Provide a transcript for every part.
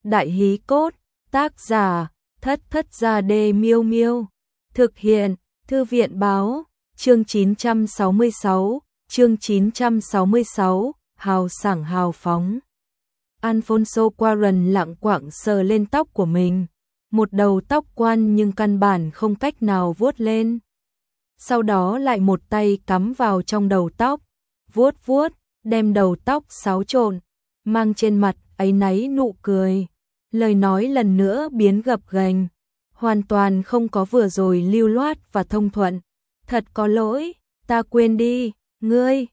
Đại hí cốt, tác giả, Thất Thất Gia Đê Miêu Miêu. Thực hiện, Thư viện báo, chương 966, hào sảng hào phóng. Alfonso Cuarón lặng quạng sờ lên tóc của mình, một đầu tóc quan nhưng căn bản không cách nào vuốt lên. Sau đó lại một tay cắm vào trong đầu tóc, vuốt vuốt, đem đầu tóc xáo trộn, mang trên mặt áy náy nụ cười. Lời nói lần nữa biến gập ghềnh, hoàn toàn không có vừa rồi lưu loát và thông thuận. Thật có lỗi, ta quên đi, ngươi,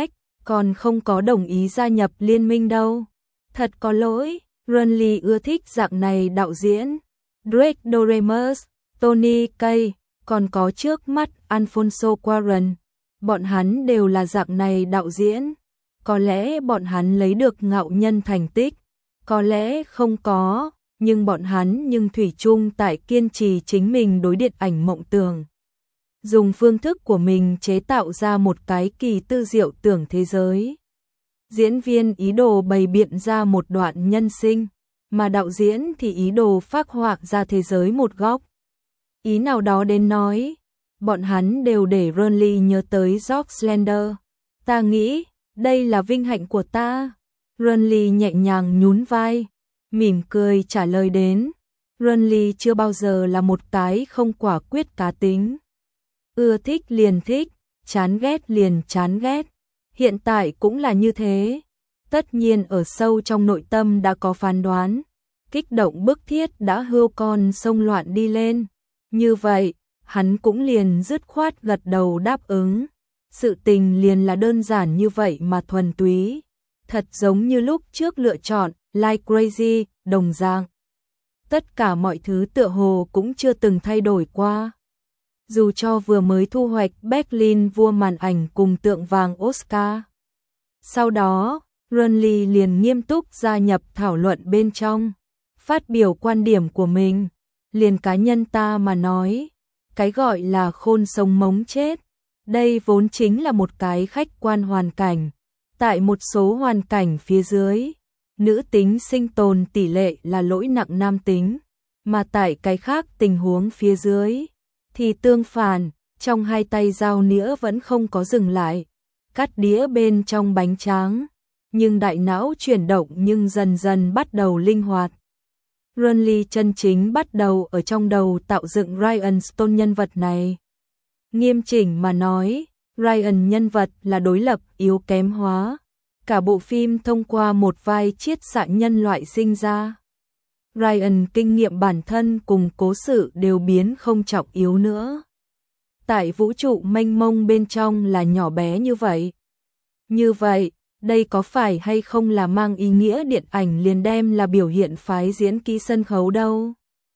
còn không có đồng ý gia nhập liên minh đâu. Thật có lỗi, Renly ưa thích dạng này đạo diễn. Drake Doremus, Tony Kaye, còn có trước mắt Alfonso Cuarón. Bọn hắn đều là dạng này đạo diễn. Có lẽ bọn hắn lấy được ngạo nhân thành tích, có lẽ không có, nhưng bọn hắn thủy chung tại kiên trì chính mình đối điện ảnh mộng tưởng. Dùng phương thức của mình chế tạo ra một cái kỳ tư diệu tưởng thế giới. Diễn viên ý đồ bày biện ra một đoạn nhân sinh, mà đạo diễn thì ý đồ phác họa ra thế giới một góc. Ý nào đó đến nói, bọn hắn đều để Renly nhớ tới George Lander. Ta nghĩ, đây là vinh hạnh của ta. Renly nhẹ nhàng nhún vai, mỉm cười trả lời đến. Renly chưa bao giờ là một cái không quả quyết cá tính. Ưa thích liền thích, chán ghét liền chán ghét. Hiện tại cũng là như thế. Tất nhiên ở sâu trong nội tâm đã có phán đoán. Kích động bức thiết đã hươu con sông loạn đi lên. Như vậy, hắn cũng liền dứt khoát gật đầu đáp ứng. Sự tình liền là đơn giản như vậy mà thuần túy. Thật giống như lúc trước lựa chọn Like Crazy, đồng dạng. Tất cả mọi thứ tựa hồ cũng chưa từng thay đổi qua. Dù cho vừa mới thu hoạch Berlin vua màn ảnh cùng tượng vàng Oscar. Sau đó, Renly liền nghiêm túc gia nhập thảo luận bên trong, phát biểu quan điểm của mình. Liền cá nhân ta mà nói, cái gọi là khôn sống mống chết, đây vốn chính là một cái khách quan hoàn cảnh. Tại một số hoàn cảnh phía dưới, nữ tính sinh tồn tỷ lệ là lỗi nặng nam tính, mà tại cái khác tình huống phía dưới thì tương phản, trong hai tay dao nĩa vẫn không có dừng lại, cắt đĩa bên trong bánh tráng, nhưng đại não chuyển động nhưng dần dần bắt đầu linh hoạt. Renly chân chính bắt đầu ở trong đầu tạo dựng Ryan Stone nhân vật này. Nghiêm chỉnh mà nói, Ryan nhân vật là đối lập yếu kém hóa. Cả bộ phim thông qua một vai chiết xạ nhân loại sinh ra. Ryan kinh nghiệm bản thân cùng cố sự đều biến không trọng yếu nữa. Tại vũ trụ mênh mông bên trong là nhỏ bé như vậy. Như vậy, đây có phải hay không là mang ý nghĩa điện ảnh liền đem là biểu hiện phái diễn kỹ sân khấu đâu.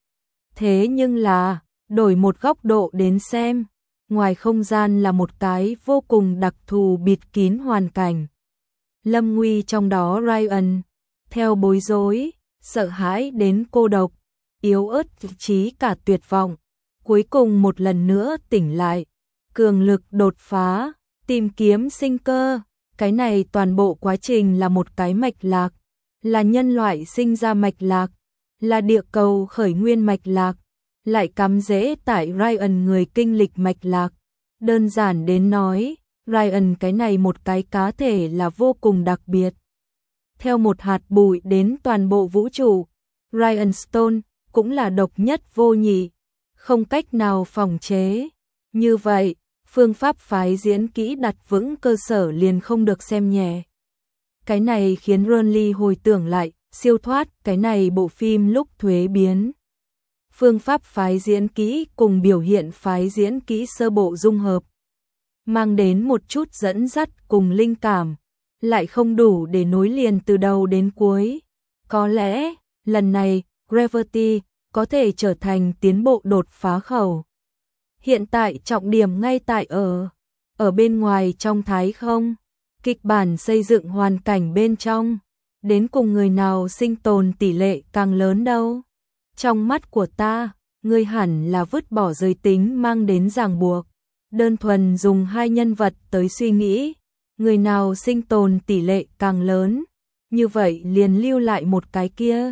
Thế nhưng là, đổi một góc độ đến xem, ngoài không gian là một cái vô cùng đặc thù bịt kín hoàn cảnh. Lâm nguy trong đó Ryan, theo bối rối, sợ hãi đến cô độc, yếu ớt chí cả tuyệt vọng, cuối cùng một lần nữa tỉnh lại, cường lực đột phá, tìm kiếm sinh cơ. Cái này toàn bộ quá trình là một cái mạch lạc, là nhân loại sinh ra mạch lạc, là địa cầu khởi nguyên mạch lạc, lại cắm rễ tại Ryan người kinh lịch mạch lạc. Đơn giản đến nói, Ryan cái này một cái cá thể là vô cùng đặc biệt. Theo một hạt bụi đến toàn bộ vũ trụ, Ryan Stone cũng là độc nhất vô nhị, không cách nào phòng chế. Như vậy, phương pháp phái diễn kỹ đặt vững cơ sở liền không được xem nhẹ. Cái này khiến Renly hồi tưởng lại, siêu thoát cái này bộ phim lúc thuế biến. Phương pháp phái diễn kỹ cùng biểu hiện phái diễn kỹ sơ bộ dung hợp, mang đến một chút dẫn dắt cùng linh cảm, lại không đủ để nối liền từ đầu đến cuối. Có lẽ, lần này, Gravity có thể trở thành tiến bộ đột phá khẩu. Hiện tại trọng điểm ngay tại ở bên ngoài trong thái không, kịch bản xây dựng hoàn cảnh bên trong, đến cùng người nào sinh tồn tỷ lệ càng lớn đâu. Trong mắt của ta, ngươi hẳn là vứt bỏ giới tính mang đến ràng buộc, đơn thuần dùng hai nhân vật tới suy nghĩ, người nào sinh tồn tỷ lệ càng lớn, như vậy liền lưu lại một cái kia.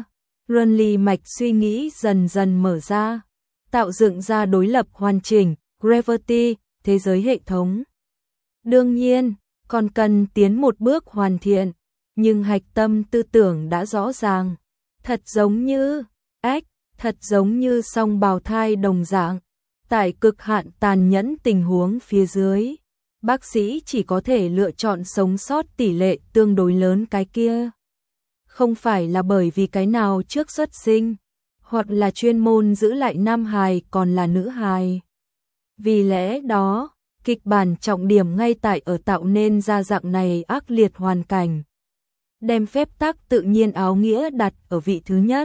Runly mạch suy nghĩ dần dần mở ra, tạo dựng ra đối lập hoàn chỉnh, Gravity, thế giới hệ thống. Đương nhiên, còn cần tiến một bước hoàn thiện, nhưng hạch tâm tư tưởng đã rõ ràng, thật giống như thật giống như song bào thai đồng dạng, tại cực hạn tàn nhẫn tình huống phía dưới, bác sĩ chỉ có thể lựa chọn sống sót tỷ lệ tương đối lớn cái kia. Không phải là bởi vì cái nào trước xuất sinh, hoặc là chuyên môn giữ lại nam hài còn là nữ hài. Vì lẽ đó, kịch bản trọng điểm ngay tại ở tạo nên ra dạng này ác liệt hoàn cảnh. Đem phép tắc tự nhiên áo nghĩa đặt ở vị thứ nhất.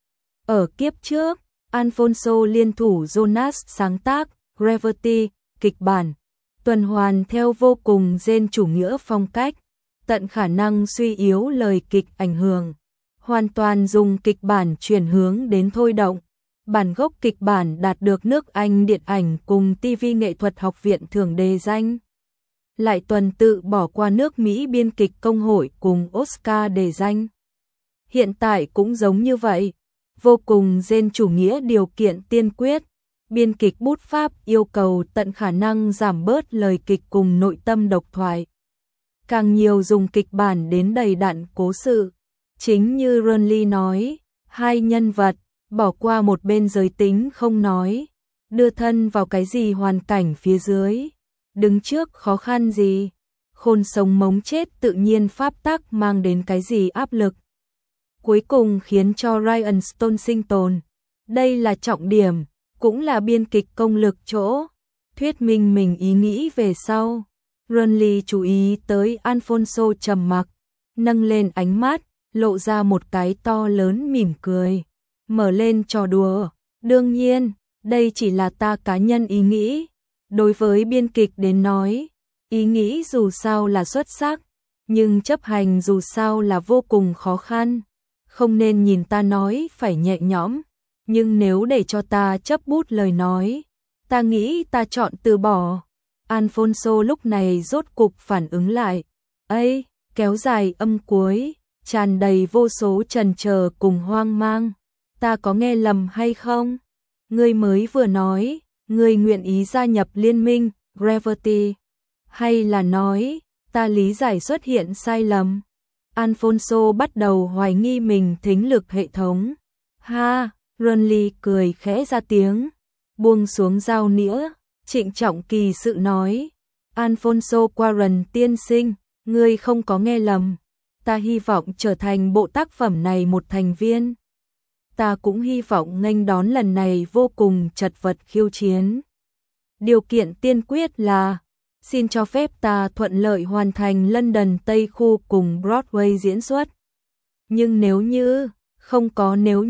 Ở kiếp trước, Alfonso liên thủ Jonas sáng tác Gravity, kịch bản, tuần hoàn theo vô cùng gen chủ nghĩa phong cách, tận khả năng suy yếu lời kịch ảnh hưởng, hoàn toàn dùng kịch bản chuyển hướng đến thôi động. Bản gốc kịch bản đạt được nước Anh Điện ảnh cùng TV Nghệ thuật học viện thưởng đề danh. Lại tuần tự bỏ qua nước Mỹ biên kịch công hội cùng Oscar đề danh. Hiện tại cũng giống như vậy, vô cùng gen chủ nghĩa điều kiện tiên quyết, biên kịch bút pháp yêu cầu tận khả năng giảm bớt lời kịch cùng nội tâm độc thoại. Càng nhiều dùng kịch bản đến đầy đặn cố sự, chính như Runly nói, hai nhân vật, bỏ qua một bên giới tính không nói, đưa thân vào cái gì hoàn cảnh phía dưới, đứng trước khó khăn gì, khôn sống mống chết tự nhiên pháp tắc mang đến cái gì áp lực. Cuối cùng khiến cho Ryan Stone sinh tồn. Đây là trọng điểm, cũng là biên kịch công lực chỗ. Thuyết minh mình ý nghĩ về sau. Runly chú ý tới Alfonso trầm mặc, nâng lên ánh mắt, lộ ra một cái to lớn mỉm cười. Mở lên trò đùa. Đương nhiên, đây chỉ là ta cá nhân ý nghĩ. Đối với biên kịch đến nói, ý nghĩ dù sao là xuất sắc, nhưng chấp hành dù sao là vô cùng khó khăn. Không nên nhìn ta nói phải nhẹ nhõm, nhưng nếu để cho ta chấp bút lời nói, ta nghĩ ta chọn từ bỏ. Alfonso lúc này rốt cục phản ứng lại. Ấy, kéo dài âm cuối, tràn đầy vô số chần chờ cùng hoang mang. Ta có nghe lầm hay không? Ngươi mới vừa nói, ngươi nguyện ý gia nhập liên minh, Gravity. Hay là nói, ta lý giải xuất hiện sai lầm? Alfonso bắt đầu hoài nghi mình thính lực hệ thống. Ha, Runly cười khẽ ra tiếng, buông xuống dao nĩa, trịnh trọng kỳ sự nói. Alfonso Cuarón tiên sinh, ngươi không có nghe lầm. Ta hy vọng trở thành bộ tác phẩm này một thành viên. Ta cũng hy vọng nghênh đón lần này vô cùng chật vật khiêu chiến. Điều kiện tiên quyết là xin cho phép ta thuận lợi hoàn thành London Tây khu cùng Broadway diễn xuất. Nhưng nếu như, không có nếu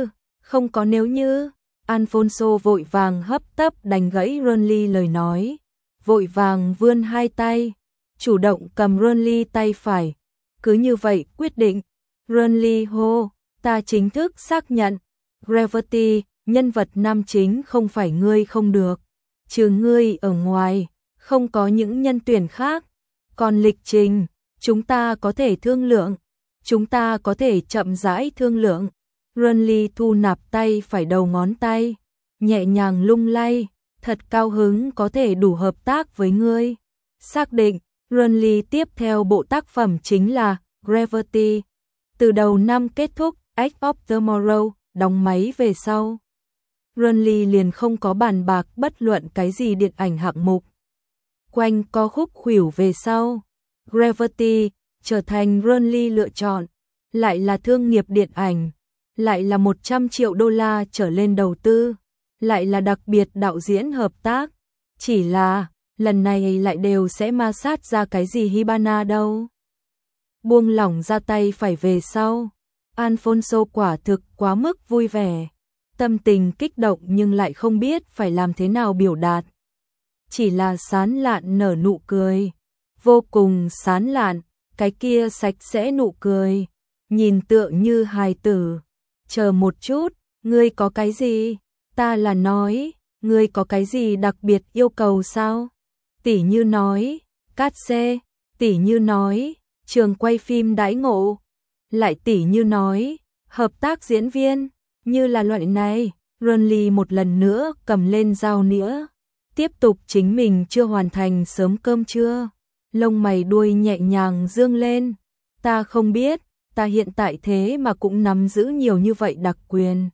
như, Alfonso vội vàng hấp tấp đánh gãy Runly lời nói, vội vàng vươn hai tay, chủ động cầm Runly tay phải. Cứ như vậy quyết định, Runly hô, ta chính thức xác nhận, Gravity, nhân vật nam chính không phải ngươi không được, trừ ngươi ở ngoài. Không có những nhân tuyển khác, còn lịch trình, chúng ta có thể thương lượng, chúng ta có thể chậm rãi thương lượng. Runly thu nạp tay phải đầu ngón tay, nhẹ nhàng lung lay, thật cao hứng có thể đủ hợp tác với ngươi. Xác định, Runly tiếp theo bộ tác phẩm chính là Gravity. Từ đầu năm kết thúc, Edge of Tomorrow, đóng máy về sau. Runly liền không có bàn bạc bất luận cái gì điện ảnh hạng mục. Quanh co khúc khuỷu về sau, Gravity trở thành Runly lựa chọn, lại là thương nghiệp điện ảnh, lại là 100 triệu đô la trở lên đầu tư, lại là đặc biệt đạo diễn hợp tác. Chỉ là, lần này lại đều sẽ ma sát ra cái gì Hibana đâu. Buông lỏng ra tay phải về sau, Alfonso quả thực quá mức vui vẻ, tâm tình kích động nhưng lại không biết phải làm thế nào biểu đạt. Chỉ là sán lạn nở nụ cười, vô cùng sán lạn, cái kia sạch sẽ nụ cười, nhìn tựa như hài tử. Chờ một chút, ngươi có cái gì? Ta là nói, ngươi có cái gì đặc biệt yêu cầu sao? Tỉ như nói, cát xe, tỉ như nói, trường quay phim đãi ngộ, lại tỉ như nói, Hợp tác diễn viên, như là loại này, Renly một lần nữa cầm lên dao nĩa, tiếp tục chính mình chưa hoàn thành sớm cơm trưa, lông mày đuôi nhẹ nhàng dương lên. Ta không biết, ta hiện tại thế mà cũng nắm giữ nhiều như vậy đặc quyền.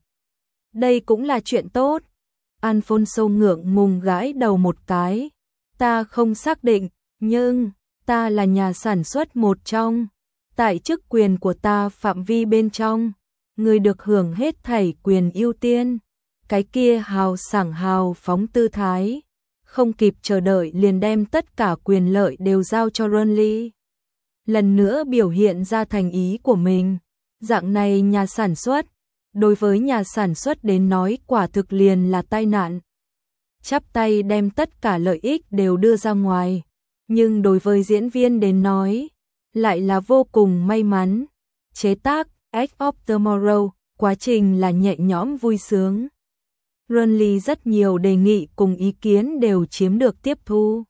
Đây cũng là chuyện tốt. Alfonso ngượng ngùng gãi đầu một cái. Ta không xác định, nhưng ta là nhà sản xuất một trong. Tại chức quyền của ta phạm vi bên trong, người được hưởng hết thảy quyền ưu tiên. Cái kia hào sảng hào phóng tư thái, không kịp chờ đợi liền đem tất cả quyền lợi đều giao cho Renly. Lần nữa biểu hiện ra thành ý của mình. Dạng này nhà sản xuất, đối với nhà sản xuất đến nói quả thực liền là tai nạn. Chắp tay đem tất cả lợi ích đều đưa ra ngoài, nhưng đối với diễn viên đến nói, lại là vô cùng may mắn. Chế tác Edge of Tomorrow, quá trình là nhẹ nhõm vui sướng. Renly rất nhiều đề nghị cùng ý kiến đều chiếm được tiếp thu.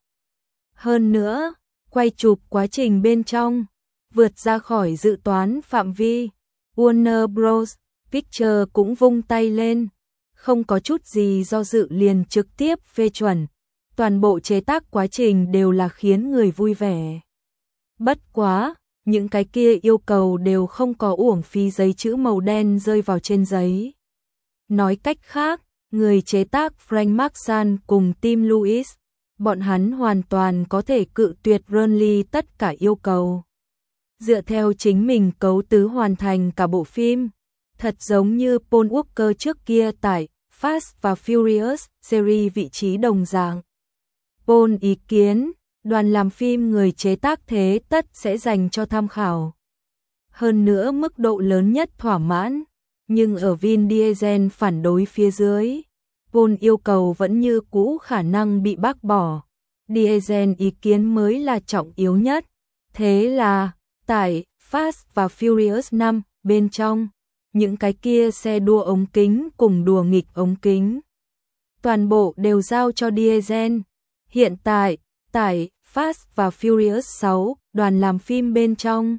Hơn nữa, quay chụp quá trình bên trong, vượt ra khỏi dự toán phạm vi. Warner Bros. Pictures cũng vung tay lên, không có chút gì do dự liền trực tiếp phê chuẩn. Toàn bộ chế tác quá trình đều là khiến người vui vẻ. Bất quá, những cái kia yêu cầu đều không có uổng phí giấy chữ màu đen rơi vào trên giấy. Nói cách khác, người chế tác Frank Marshall cùng Tim Lewis, bọn hắn hoàn toàn có thể cự tuyệt Renly tất cả yêu cầu. Dựa theo chính mình cấu tứ hoàn thành cả bộ phim, thật giống như Paul Walker trước kia tại Fast và Furious series vị trí đồng dạng. Paul ý kiến, đoàn làm phim người chế tác thế tất sẽ dành cho tham khảo. Hơn nữa mức độ lớn nhất thỏa mãn, nhưng ở Vin Diesel phản đối phía dưới, Paul yêu cầu vẫn như cũ khả năng bị bác bỏ. Diesel ý kiến mới là trọng yếu nhất. Thế là, tại Fast và Furious 5 bên trong, những cái kia xe đua ống kính cùng đùa nghịch ống kính, toàn bộ đều giao cho Diesel. Hiện tại, tại Fast và Furious 6, đoàn làm phim bên trong,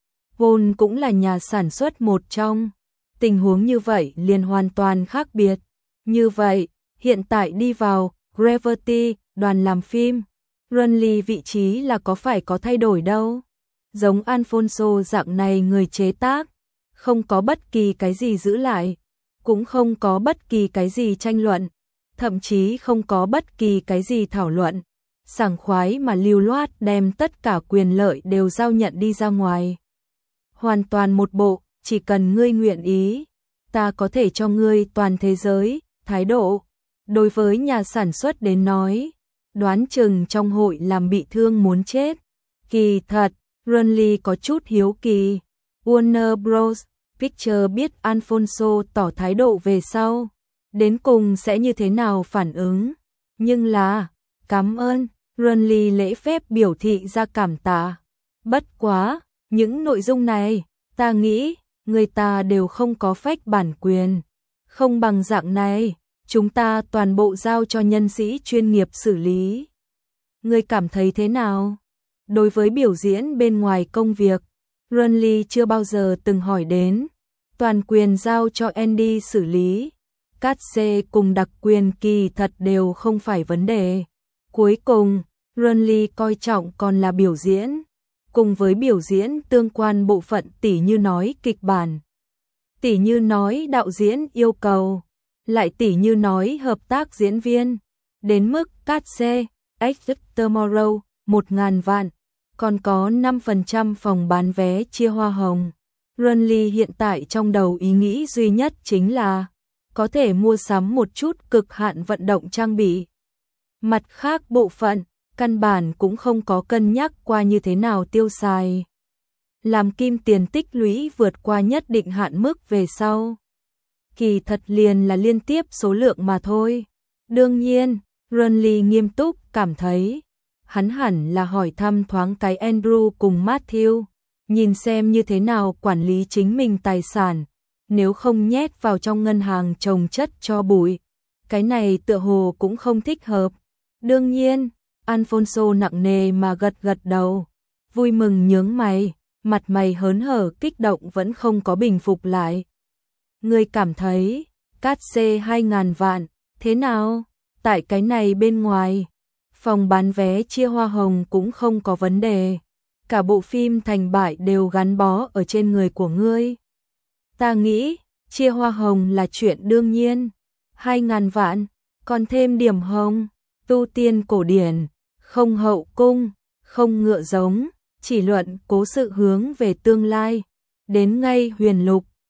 Paul cũng là nhà sản xuất một trong. Tình huống như vậy liền hoàn toàn khác biệt. Như vậy, hiện tại đi vào Gravity, đoàn làm phim, Renly vị trí là có phải có thay đổi đâu. Giống Alfonso dạng này người chế tác, không có bất kỳ cái gì giữ lại, cũng không có bất kỳ cái gì tranh luận, thậm chí không có bất kỳ cái gì thảo luận, sảng khoái mà lưu loát đem tất cả quyền lợi đều giao nhận đi ra ngoài. Hoàn toàn một bộ, chỉ cần ngươi nguyện ý, ta có thể cho ngươi toàn thế giới, thái độ. Đối với nhà sản xuất đến nói, đoán chừng trong hội làm bị thương muốn chết. Kỳ thật, Renly có chút hiếu kỳ. Warner Bros. Pictures biết Alfonso tỏ thái độ về sau, đến cùng sẽ như thế nào phản ứng. Nhưng là, cảm ơn, Renly lễ phép biểu thị ra cảm tạ. Bất quá, những nội dung này, ta nghĩ, người ta đều không có phách bản quyền. Không bằng dạng này, chúng ta toàn bộ giao cho nhân sĩ chuyên nghiệp xử lý. Ngươi cảm thấy thế nào? Đối với biểu diễn bên ngoài công việc, Renly chưa bao giờ từng hỏi đến. Toàn quyền giao cho Andy xử lý. Cát xê cùng đặc quyền kỳ thật đều không phải vấn đề. Cuối cùng, Renly coi trọng còn là biểu diễn. Cùng với biểu diễn tương quan bộ phận tỉ như nói kịch bản, tỉ như nói đạo diễn yêu cầu, lại tỉ như nói hợp tác diễn viên. Đến mức cát xê, Edge of Tomorrow, 1.000 vạn, còn có 5% phòng bán vé chia hoa hồng. Renly hiện tại trong đầu ý nghĩ duy nhất chính là có thể mua sắm một chút cực hạn vận động trang bị. Mặt khác bộ phận, căn bản cũng không có cân nhắc qua như thế nào tiêu xài. Làm kim tiền tích lũy vượt qua nhất định hạn mức về sau, kỳ thật liền là liên tiếp số lượng mà thôi. Đương nhiên, Renly nghiêm túc cảm thấy, hắn hẳn là hỏi thăm thoáng cái Andrew cùng Matthew, nhìn xem như thế nào quản lý chính mình tài sản, nếu không nhét vào trong ngân hàng trồng chất cho bụi. Cái này tựa hồ cũng không thích hợp. Đương nhiên, Alfonso nặng nề mà gật gật đầu, vui mừng nhướng mày, mặt mày hớn hở kích động vẫn không có bình phục lại. Ngươi cảm thấy, cát xê 2.000 vạn, thế nào? Tại cái này bên ngoài, phòng bán vé chia hoa hồng cũng không có vấn đề. Cả bộ phim thành bại đều gắn bó ở trên người của ngươi. Ta nghĩ, chia hoa hồng là chuyện đương nhiên. 2.000 vạn, còn thêm điểm hồng, tu tiên cổ điển, không hậu cung, không ngựa giống, chỉ luận cố sự hướng về tương lai. Đến ngay huyền lục,